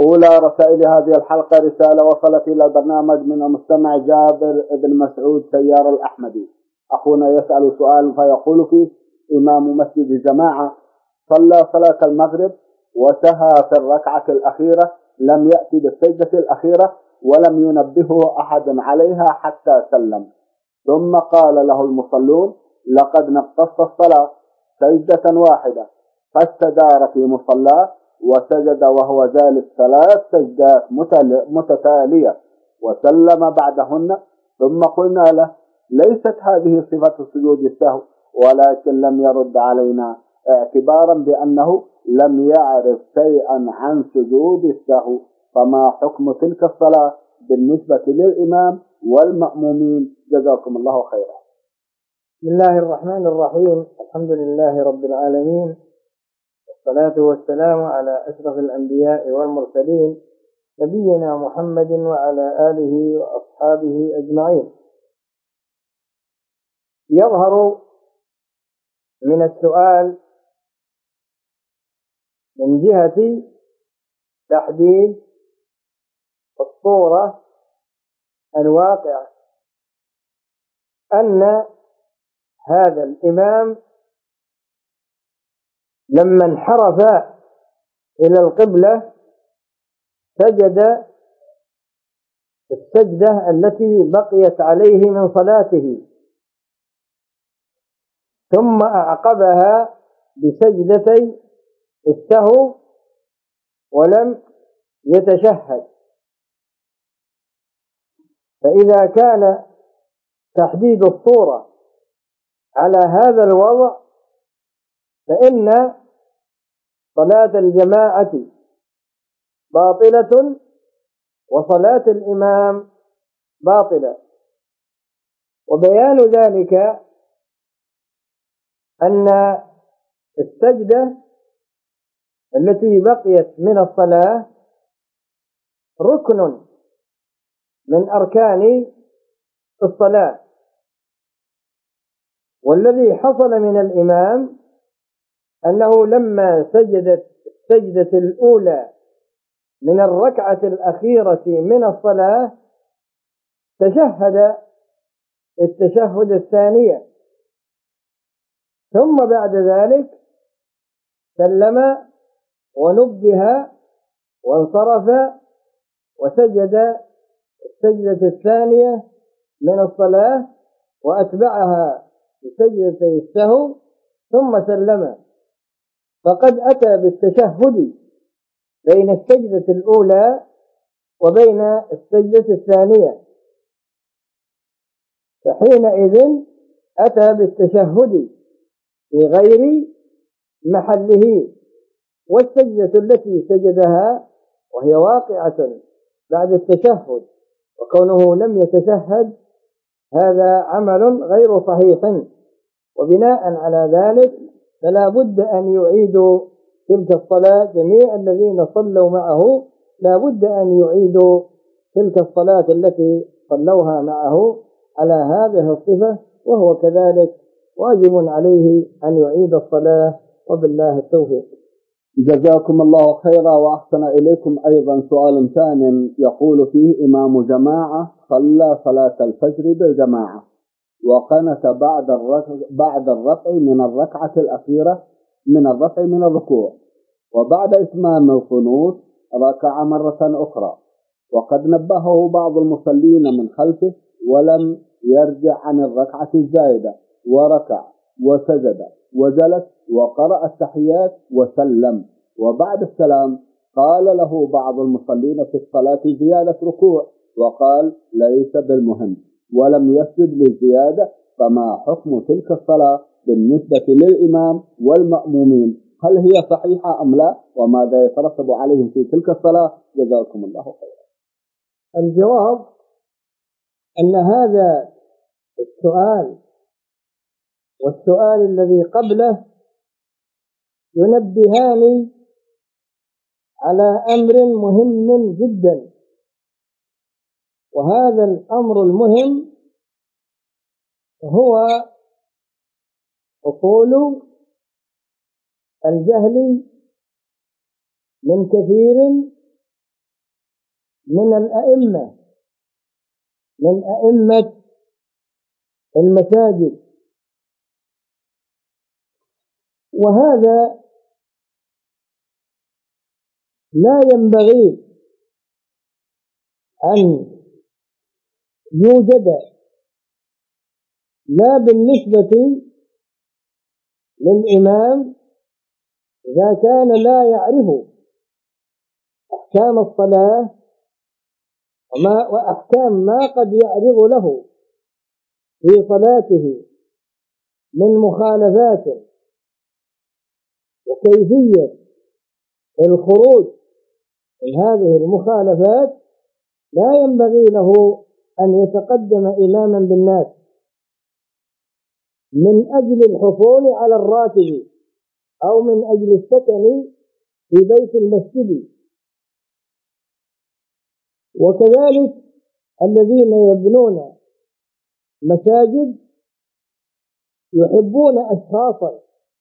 أولى رسائل هذه الحلقة رسالة وصلت إلى البرنامج من المستمع جابر بن مسعود سيار الأحمدي. أخونا يسأل سؤال فيقول فيه: إمام مسجد جماعة صلى صلاة المغرب وسهى في الركعة الأخيرة، لم يأتي بالسجدة الأخيرة ولم ينبهه أحد عليها حتى سلم، ثم قال له المصلون: لقد نقصت الصلاة سجدة واحدة، فاستدار في مصلاه وسجد وهو جالس 3 سجدات متتالية وسلم بعدهن. ثم قلنا له: ليست هذه صفة سجود السهو، ولكن لم يرد علينا اعتبارا بأنه لم يعرف شيئا عن سجود السهو، فما حكم تلك الصلاة بالنسبة للإمام والمأمومين؟ جزاكم الله خيرا. بسم الله الرحمن الرحيم. الحمد لله رب العالمين، والصلاة والسلام على أشرف الأنبياء والمرسلين، نبينا محمد وعلى آله وأصحابه أجمعين. يظهر من السؤال من جهة تحديد الصورة الواقعة أن هذا الإمام لما انحرف إلى القبلة سجد السجدة التي بقيت عليه من صلاته، ثم أعقبها بسجدتي السهو ولم يتشهد. فإذا كان تحديد الصورة على هذا الوضع فإن صلاة الجماعة باطلة وصلاة الإمام باطلة. وبيان ذلك أن السجدة التي بقيت من الصلاة ركن من أركان الصلاة، والذي حصل من الإمام أنه لما سجدت السجدة الأولى من الركعة الأخيرة من الصلاة تشهد التشهد الثانية، ثم بعد ذلك سلم ونبه وانصرف وسجد السجدة الثانية من الصلاة وأتبعها بسجدة السهو ثم سلم، فقد أتى بالتشهد بين السجدة الأولى وبين السجدة الثانية، فحينئذ أتى بالتشهد في غير محله. والسجدة التي سجدها وهي واقعة بعد التشهد وكونه لم يتشهد هذا عمل غير صحيح، وبناء على ذلك فلا بد أن يعيدوا تلك الصلاة. جميع الذين صلوا معه لا بد أن يعيدوا تلك الصلاة التي صلوها معه على هذه الصفة، وهو كذلك واجب عليه أن يعيد الصلاة، وبالله التوفيق. جزاكم الله خيرا وأحسن إليكم. أيضا سؤال ثاني يقول فيه: إمام جماعة صلى صلاة الفجر بالجماعة وقنت بعد الرفع من الركعة الأخيرة من الرفع من الركوع، وبعد إتمام القنوت ركع مرة أخرى، وقد نبهه بعض المصلين من خلفه ولم يرجع عن الركعة الزائدة، وركع وسجد وجلس وقرأ التحيات وسلم، وبعد السلام قال له بعض المصلين في الصلاة زيادة ركوع، وقال ليس بالمهم ولم يسجد للزيادة، فما حكم تلك الصلاة بالنسبة للإمام والمأمومين؟ هل هي صحيحة أم لا؟ وماذا يترتب عليهم في تلك الصلاة؟ جزاكم الله خيرا. الجواب أن هذا السؤال والسؤال الذي قبله ينبهان على أمر مهم جدا، وهذا الأمر المهم هو حصول الجهل من كثير من الأئمة، من أئمة المساجد. وهذا لا ينبغي أن يوجد لا بالنسبة للإمام إذا كان لا يعرف أحكام الصلاة وأحكام ما قد يعرض له في صلاته من مخالفات وكيفية الخروج من هذه المخالفات، لا ينبغي له أن يتقدم إماما بالناس من أجل الحصول على الراتب أو من أجل السكن في بيت المسجد. وكذلك الذين يبنون مساجد يحبون أشخاصا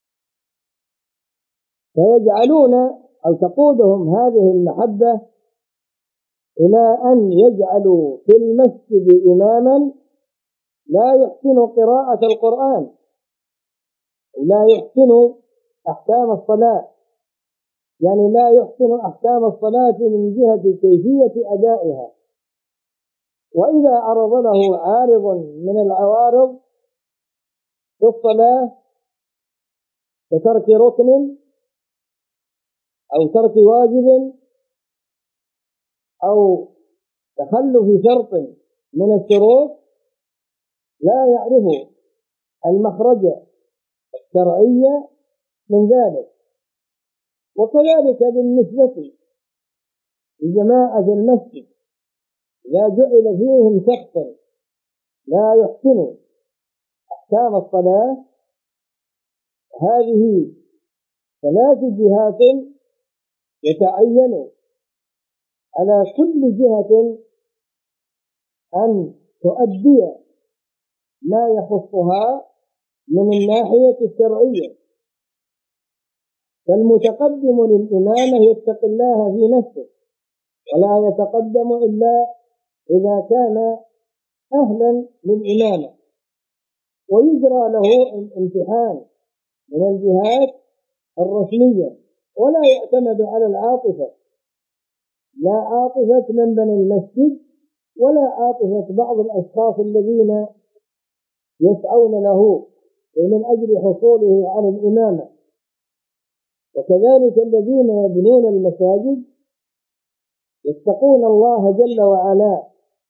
فيجعلون أو تقودهم هذه المحبة إلى أن يجعلوا في المسجد إماما لا يحسن قراءة القرآن، لا يحسن أحكام الصلاة، يعني لا يحسن أحكام الصلاة من جهة كيفية أدائها. وإذا عرض له عارض من العوارض في الصلاة كترك ركن أو ترك واجب أو تخلف شرط من الشروط لا يعرف المخرج الشرعي من ذلك. وكذلك بالنسبة لجماعة المسجد إذا جعل فيهم شخص لا يحسن أحكام الصلاة، هذه 3 جهات يتعين على كل جهة أن تؤدي ما يخصها من الناحية الشرعية. فالمتقدم للإمامة يتقي الله في نفسه ولا يتقدم إلا إذا كان أهلا للإمامة، ويجرى له الامتحان من الجهات الرسمية، ولا يعتمد على العاطفة، لا عاطفة من بني المسجد ولا عاطفة بعض الأشخاص الذين يسعون له من أجل حصوله على الإمامة. وكذلك الذين يبنون المساجد يتقون الله جل وعلا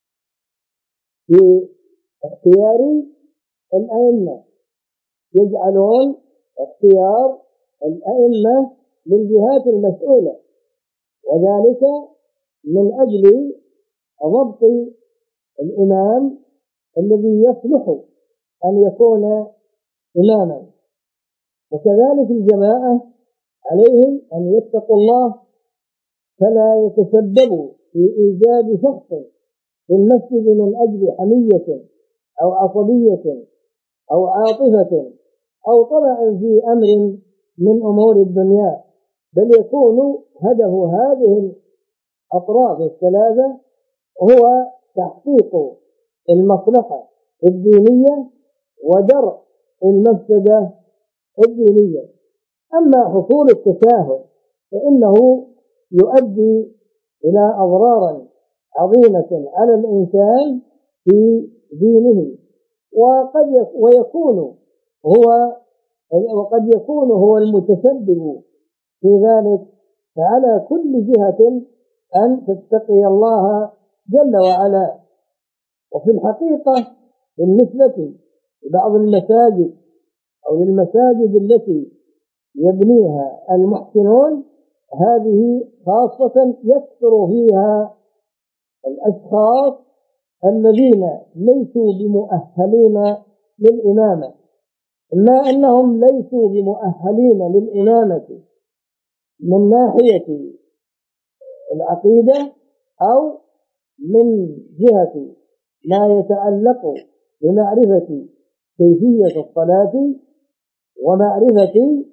في اختيار الأئمة، يجعلون اختيار الأئمة للجهات المسؤولة، وذلك من أجل ضبط الإمام الذي يصلح أن يكون إماما. وكذلك الجماعة عليهم أن يتقوا الله فلا يتسببوا في إيجاد شخص في المسجد من أجل حمية أو عصبية أو عاطفة أو طمع في أمر من أمور الدنيا، بل يكون هدف هذه الأطراف الثلاثة هو تحقيق المصلحة الدينية ودرء المفسدة الدينية. أما حصول التساهل فإنه يؤدي إلى أضرار عظيمة على الإنسان في دينه، وقد يكون هو المتسبب في ذلك. فعلى كل جهة أن تتقي الله جل وعلا. وفي الحقيقة بالنسبة لبعض المساجد أو للمساجد التي يبنيها المحسنون، هذه خاصة يكثر فيها الأشخاص الذين ليسوا بمؤهلين للإمامة، إما أنهم ليسوا بمؤهلين للإمامة من ناحية العقيدة أو من جهة ما يتعلق بمعرفة كيفية الصلاة ومعرفة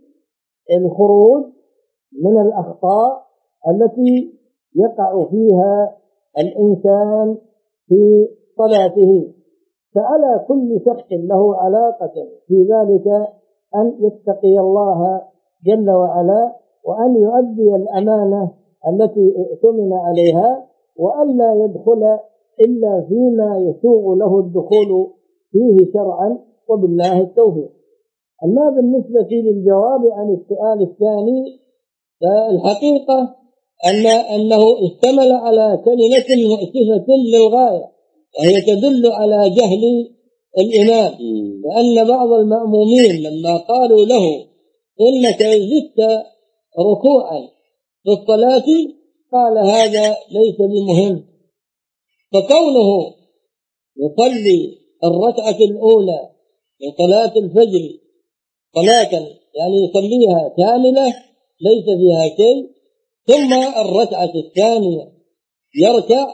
الخروج من الأخطاء التي يقع فيها الإنسان في صلاته، فعلى كل شخص له علاقة في ذلك أن يتقي الله جل وعلا، وأن يؤدي الأمانة التي اؤتمن عليها، وألا يدخل إلا فيما يسوغ له الدخول فيه شرعا، وبالله التوفيق. أما بالنسبة للجواب عن السؤال الثاني، فالحقيقة أنه اشتمل على كلمة مؤسفة للغاية، وهي تدل على جهل الإمام، لأن بعض المأمومين لما قالوا له إنك زدت ركوعا في الصلاة قال هذا ليس بمهم، فكونه يصلي الركعة الأولى من صلاة الفجر صلاة يعني يصليها كاملة ليس فيها شيء، ثم الركعة الثانية يركع،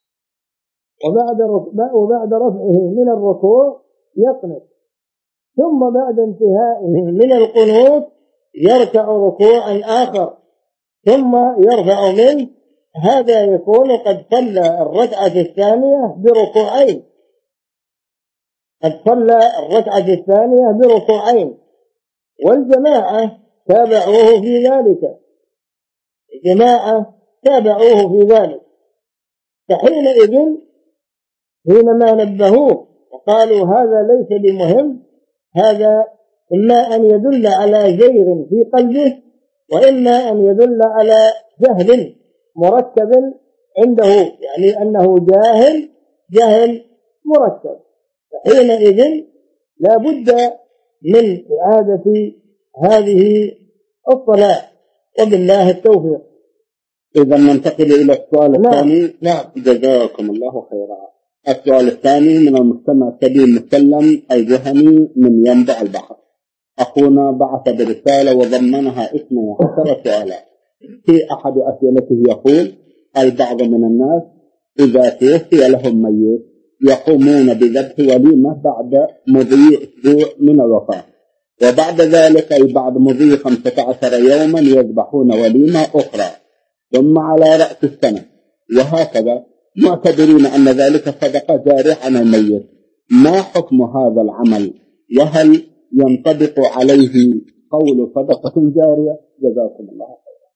وبعد رفعه من الركوع يقنط، ثم بعد انتهائه من القنوت يركع ركوعا آخر ثم يرفع منه، هذا يكون قد صلى الركعة الثانية بركوعين، قد صلى الركعة الثانية بركوعين، والجماعة تابعوه في ذلك، الجماعة تابعوه في ذلك. فحينئذ حينما نبهوه وقالوا هذا ليس بمهم، هذا إما أن يدل على زيغ في قلبه، وإما أن يدل على جهل مركب عنده، يعني أنه جهل مركب. فحينئذ لا بد من إعادة هذه الصلاة، وبالله التوفيق. إذا ننتقل إلى السؤال الثاني. نعم. جزاكم الله خيرا. السؤال الثاني من المستمع سليم مسلم الجهني من ينبع البحر. أخونا بعث برسالة وضمنها 12 سؤالا. في أحد أسئلته يقول: البعض من الناس إذا توفي لهم ميت يقومون بذبح وليمة بعد مضي أسبوع من الوفاة، وبعد ذلك أي بعد مضي 15 يوما يذبحون وليمة أخرى، ثم على رأس السنة، وهكذا، معتبرين أن ذلك صدقة جارية عن الميت. ما حكم هذا العمل؟ وهل ينطبق عليه قول صدقة جارية؟ جزاكم الله خيرا.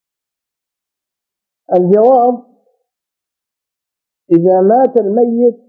الجواب: إذا مات الميت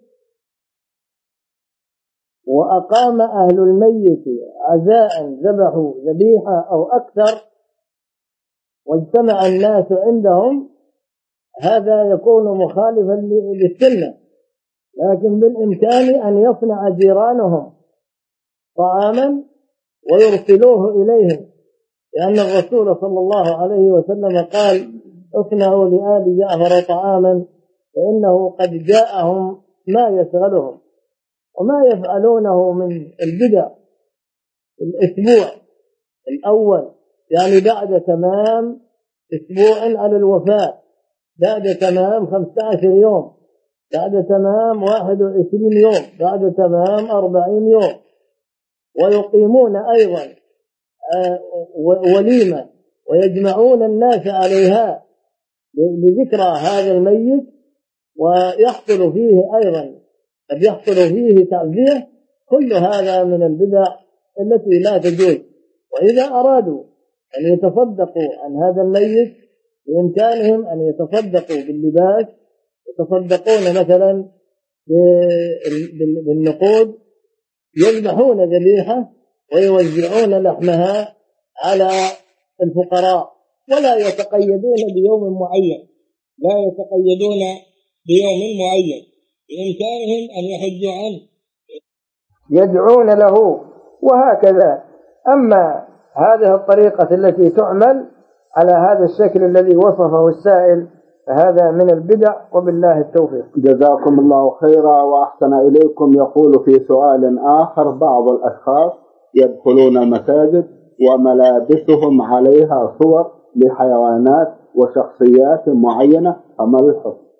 وأقام أهل الميت عزاء ذبحوا ذبيحة أو أكثر واجتمع الناس عندهم، هذا يكون مخالفا للسنة، لكن بالإمكان أن يصنع جيرانهم طعاما ويرسلوه إليهم، لأن الرسول صلى الله عليه وسلم قال: اصنعوا لآل جعفر طعاما فإنه قد جاءهم ما يشغلهم. وما يفعلونه من البدع الأسبوع الأول، يعني بعد تمام أسبوع على الوفاة، بعد تمام 15 يوم، بعد تمام 21 يوم، بعد تمام 40 يوم، ويقيمون أيضا وليمة ويجمعون الناس عليها لذكرى هذا الميت، ويحصل فيه أيضا قد يحصل فيه تعزية. كل هذا من البدع التي لا تجوز. وإذا أرادوا أن يتصدقوا عن هذا الميت بإمكانهم أن يتصدقوا باللباس، يتصدقون مثلا بالنقود، يذبحون ذبيحة ويوزعون لحمها على الفقراء، ولا يتقيدون بيوم معين، لا يتقيدون بيوم معين، بإمكانهم أن يحجوا عنه، يدعون له، وهكذا. أما هذه الطريقة التي تعمل على هذا الشكل الذي وصفه السائل فهذا من البدع، وبالله التوفيق. جزاكم الله خيرا وأحسن إليكم. يقول في سؤال آخر: بعض الأشخاص يدخلون المساجد وملابسهم عليها صور لحيوانات وشخصيات معينة، فما الحكم؟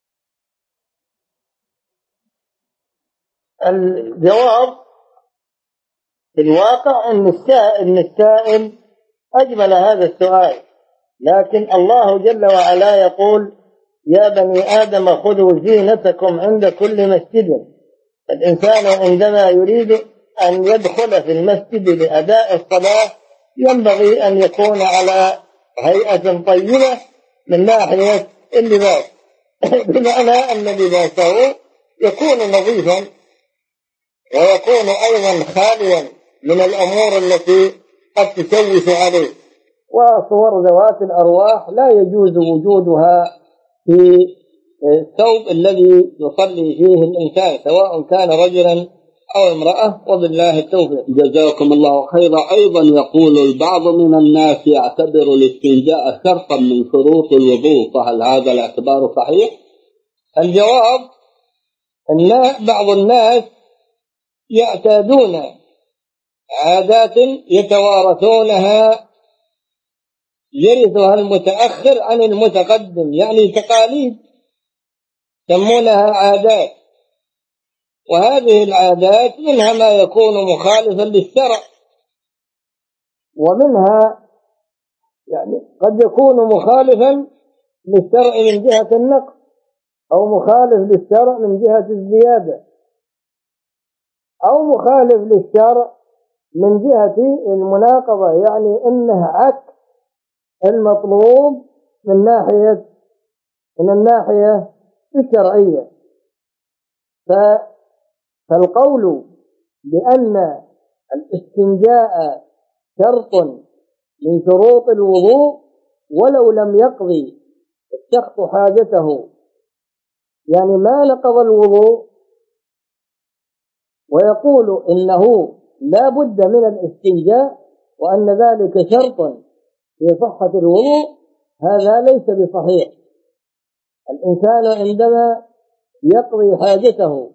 الجواب: في الواقع أن السائل أجمل هذا السؤال، لكن الله جل وعلا يقول: يا بني آدم خذوا زينتكم عند كل مسجد. الإنسان عندما يريد أن يدخل في المسجد لأداء الصلاة ينبغي أن يكون على هيئة طيبة من ناحية اللباس، بمعنى أن لباسه يكون نظيفا ويكون أيضا خاليا من الأمور التي قد تشوش عليه. وصور ذوات الأرواح لا يجوز وجودها في الثوب الذي يصلي فيه الإنسان سواء كان رجلا أو امرأة، وبالله التوفيق. جزاكم الله خيرا. أيضا يقول البعض من الناس يعتبر الاستنجاء شرطا من شروط الوضوء، فهل هذا الاعتبار صحيح؟ الجواب أن بعض الناس يعتادون عادات يتوارثونها يرثها المتأخر عن المتقدم، يعني تقاليد يسمونها عادات، وهذه العادات منها ما يكون مخالفا للشرع، ومنها يعني قد يكون مخالفا للشرع من جهة النقص، أو مخالف للشرع من جهة الزيادة، أو مخالف للشرع من جهة المناقضة، يعني إنه عكس المطلوب من الناحية الشرعية. فالقول بأن الاستنجاء شرط من شروط الوضوء ولو لم يقضي الشخص حاجته، يعني ما نقض الوضوء ويقول إنه لا بد من الاستنجاء وأن ذلك شرط في صحة الوضوء، هذا ليس بصحيح. الإنسان عندما يقضي حاجته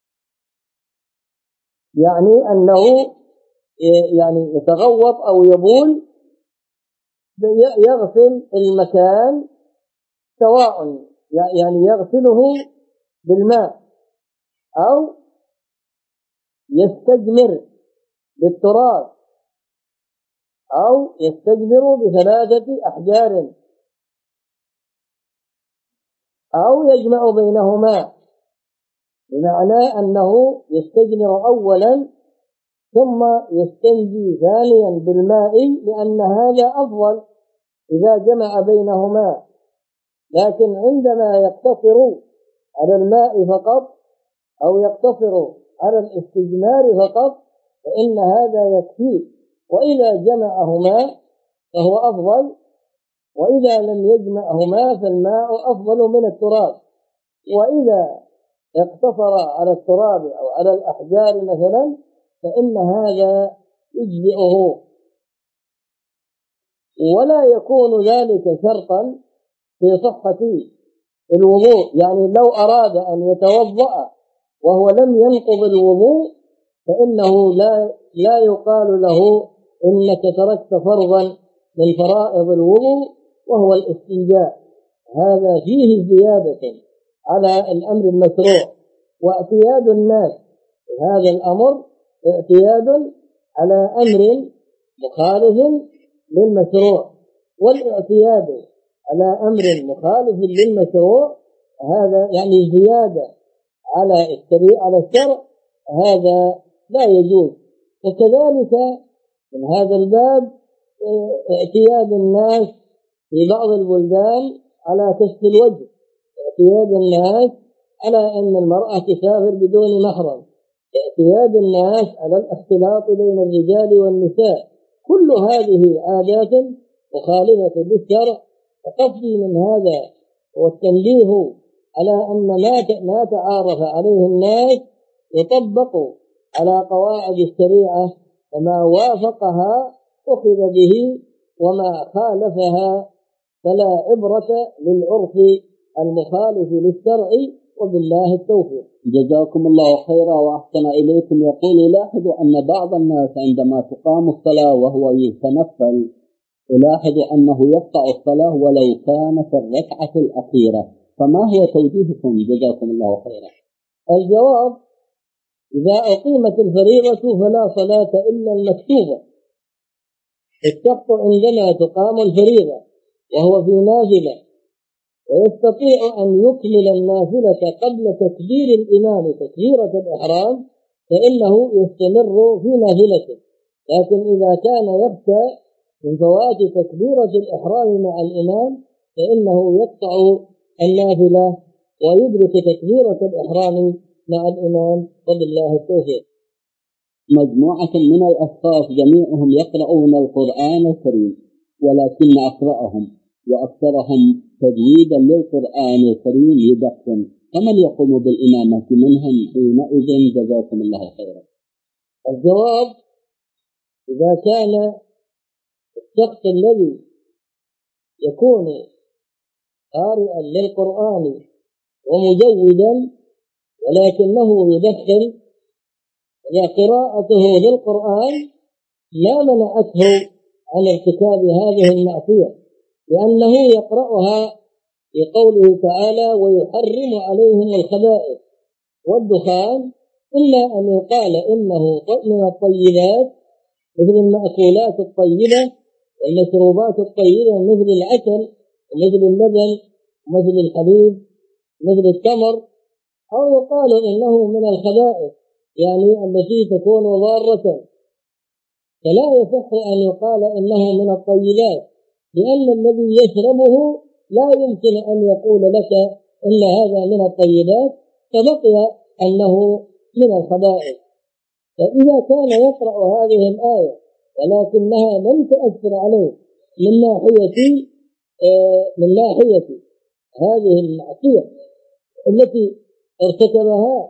يعني أنه يعني يتغوط أو يبول يغسل المكان، سواء يعني يغسله بالماء أو يستجمر بالتراب أو يستجمر ب3 أحجار أو يجمع بينهما، بمعنى أنه يستجمر أولا ثم يستنجي ثانيا بالماء، لأن هذا أفضل إذا جمع بينهما. لكن عندما يقتصر على الماء فقط أو يقتصر على الاستجمار فقط فإن هذا يكفي، وإذا جمعهما فهو أفضل، وإذا لم يجمعهما فالماء أفضل من التراب. وإذا اقتصر على التراب أو على الأحجار مثلا فإن هذا يجزئه، ولا يكون ذلك شرطا في صحة الوضوء. يعني لو أراد أن يتوضأ وهو لم ينقض الوضوء فإنه لا يقال له إنك تركت فرضا من فرائض الوضوء وهو الاستنجاء. هذا فيه زيادة على الأمر المشروع، واعتياد الناس هذا الأمر اعتياد على أمر مخالف للمشروع، والاعتياد على أمر مخالف للمشروع هذا يعني زيادة على الشرع، هذا لا يجوز. وكذلك من هذا الباب اعتياد الناس في بعض البلدان على كشف الوجه، اعتياد الناس على أن المرأة تسافر بدون محرم، اعتياد الناس على الاختلاط بين الرجال والنساء، كل هذه عادات مخالفة للشرع. وقصدي من هذا والتنبيه على أن ما تعارف عليه الناس يطبق على قواعد الشريعة، فما وافقها أخذ به وما خالفها فلا عبرة للعرف المخالف للشرع، وبالله التوفيق. جزاكم الله خيرا وأحسن إليكم. يقول لاحظوا أن بعض الناس عندما تقام الصلاة وهو يتنفل يلاحظ أنه يقطع الصلاة ولو كان في الركعة الأخيرة، فما هو توجيهكم جزاكم الله خيرا؟ الجواب: إذا أقيمت الفريضة فلا صلاة إلا المكتوبة. الشخص عندما تقام الفريضة وهو في نافلة ويستطيع أن يكمل النافلة قبل تكبير الإمام تكبيرة الإحرام فإنه يستمر في نافلته. لكن إذا كان يخشى من فوات تكبيرة الإحرام مع الإمام فإنه يقطع النافلة ويدرك تكبيرة الإحرام مع الإمام وبالله التوفيق. مجموعة من الأشخاص جميعهم يقرؤون القرآن الكريم، ولكن أقرأهم وأكثرهم تجويدا للقرآن الكريم يدخن، فمن يقوم بالإمامة منهم حينئذ؟ جزاكم الله خيرا. الجواب: إذا كان الشخص الذي يكون قارئا للقرآن ومجودا ولكنه يدخن، قراءته للقرآن لا منعته عن ارتكاب هذه المعصية، لأنه يقرأها لقوله تعالى: ويحرم عليهم الخبائث والدخان إلا أن يقال إنه من الطيبات مثل المأكولات الطيبة والمشروبات الطيبة مثل العسل ومثل اللبن ومثل الحليب مثل التمر، أو يقال إنه من الخبائث يعني التي تكون ضارة، فلا يصح أن يقال إنه من الطيبات، لأن الذي يشربه لا يمكن أن يقول لك إن هذا من الطيبات، فبقي أنه من الخبائث. فإذا كان يقرأ هذه الآية ولكنها لم تؤثر عليه من ناحية هذه المعصية التي ارتكبها،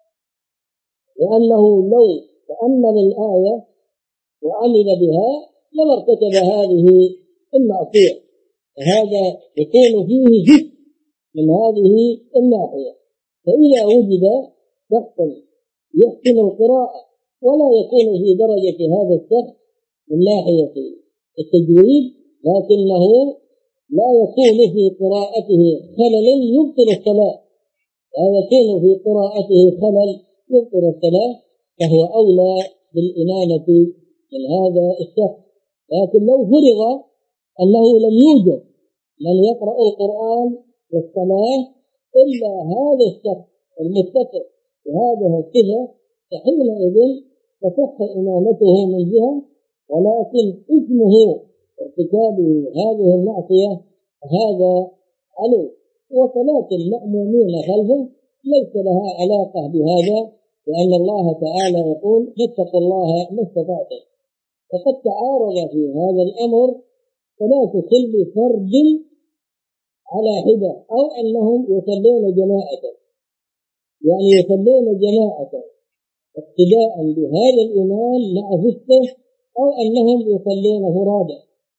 لأنه لو تأمل الآية وعمل بها لما ارتكب هذه المعصية، فهذا يكون فيه جزء من هذه الناحية. فإذا وجد شخص يحسن القراءة ولا يكون في درجة هذا الشخص من ناحية التجويد، لكنه لا يكون في قراءته خلل يبطل الصلاة، لا يكون في قراءته خلل يبطل الصلاة، فهو أولى بالإمامة من هذا الشخص. لكن لو فرض أنه لم يوجد من يقرأ القرآن والصلاة إلا هذا الشخص المتصف بهذه الصفة، فحينئذ تصح إمامته من جهة، ولكن اسمه ارتكابه هذه المعصية هذا عليه، وصلاة المأمومين خلفه ليس لها علاقة بهذا، لأن الله تعالى يقول: فاتقوا الله ما استطعتم. فقد تعارض في هذا الأمر صلاة كل فرد على حدة، أو أنهم يصلون جماعة، يعني يصلون جماعة اقتداء بهذا الإمام مع فسته، أو أنهم يصلون فرادى،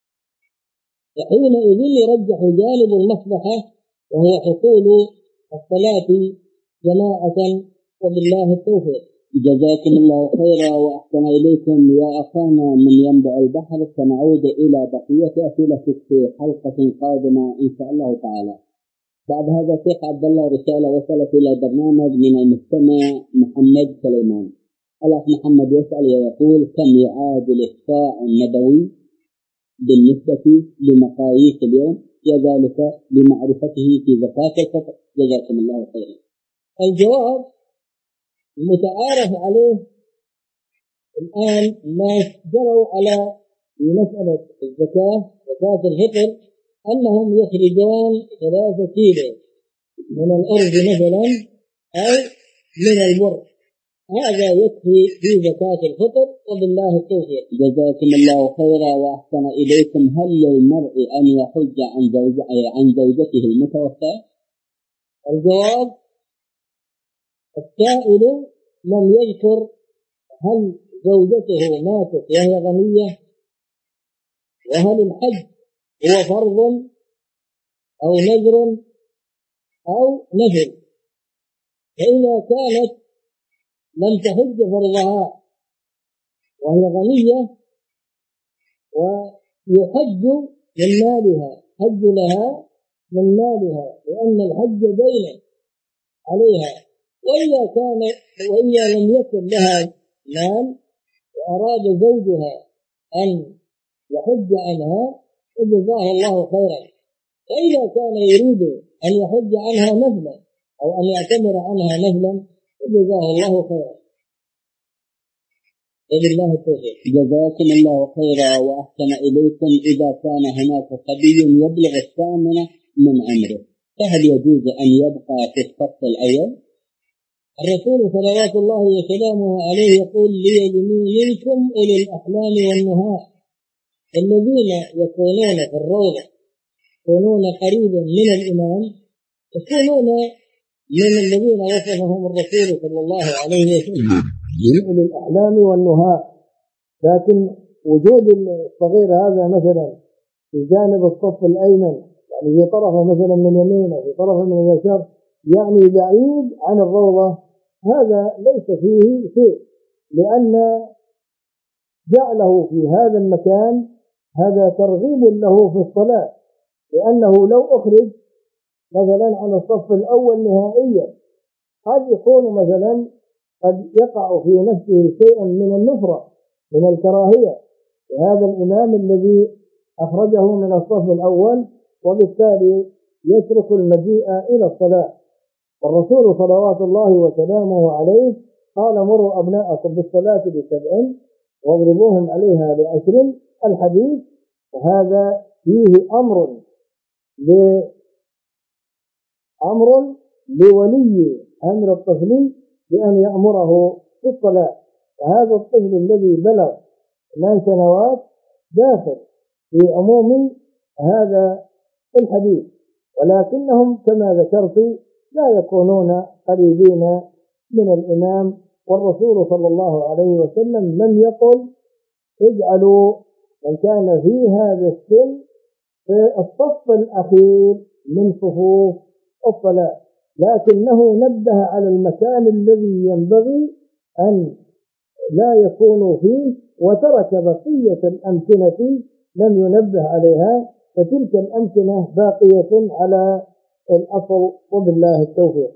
فحينئذ يرجح جانب المصلحة وهو حصول الصلاة جماعة، وبالله التوفيق. جزاكم الله خيرا وأحسن إليكم يا أخانا من ينبع البحر. سنعود إلى بقية أسئلتك في حلقة قادمة إن شاء الله تعالى. بعد هذا شيخ عبد الله رسالة وصلت إلى برنامج من المستمع محمد سليمان. الأخ محمد يسأل ويقول: كم يعادل الصاع النبوي بالنسبة لمقاييس اليوم، وذلك لمعرفته في زكاة الفطر؟ جزاكم الله خيرا. الجواب: المتعارف عليه الآن الناس جروا على مسألة الزكاة، زكاة الفطر، أنهم يخرجون 3 كيلو من الأرز مثلا أو من البر، هذا يكفي في زكاة الفطر، وبالله التوفيق. جزاكم الله خيرا وأحسن إليكم. هل للمرء أن يحج عن زوجته المتوفى؟ الجواب: السائل لم يذكر هل زوجته ماتت وهي غنية، وهل الحج هو فرض أو نذر أو نفل. فإذا كانت لم تحج فرضها وهي غنية ويحج من مالها، حج لها من مالها، لأن الحج دين عليها. وإذا لم يكن لها مال وأراد زوجها أن يحج عنها فجزاه الله خيرا. فإذا كان يريد أن يحج عنها نفلا أو أن يعتمر عنها نفلا جزاه الله خيرا. وبالله التوفيق. جزاكم الله خيرا وأحسن إليكم. إذا كان هناك صبي يبلغ 8 من عمره فهل يجوز أن يبقى في الصف الأول؟ الرسول صلوات الله وسلامه عليه يقول ليلني منكم أولي الأحلام والنهى، الذين يكونون في الروضة يكونون قريبا من الإمام يكونون من الذين وصفهم الرسول صلى الله عليه وسلم من أولي الأحلام والنهى. لكن وجود الصغير هذا مثلا في جانب الصف الأيمن، يعني في طرفه مثلا من يمينه في طرفه من اليسار، يعني بعيد عن الروضة، هذا ليس فيه شيء، لأن جعله في هذا المكان هذا ترغيب له في الصلاة، لأنه لو أخرج مثلا عن الصف الأول نهائيا قد يكون مثلا قد يقع في نفسه شيء من النفرة من الكراهية لهذا الإمام الذي أخرجه من الصف الأول، وبالتالي يترك المجيء إلى الصلاة. والرسول صلوات الله وسلامه عليه قال مروا أبناءكم بالصلاة ب7 واضربوهم عليها ب10. الحديث هذا فيه أمر لولي أمر الطفل بأن يأمره في الصلاة، وهذا الطفل الذي بلغ 8 سنوات داخل في عموم هذا الحديث، ولكنهم كما ذكرت لا يكونون قريبين من الإمام. والرسول صلى الله عليه وسلم لم يقل اجعلوا من كان في هذا السن في الصف الأخير من صفوف الصلاة، لكنه نبه على المكان الذي ينبغي أن لا يكونوا فيه، وترك بقية الأمكنة لم ينبه عليها، فتلك الأمكنة باقية على الأصل. وبالله التوفيق.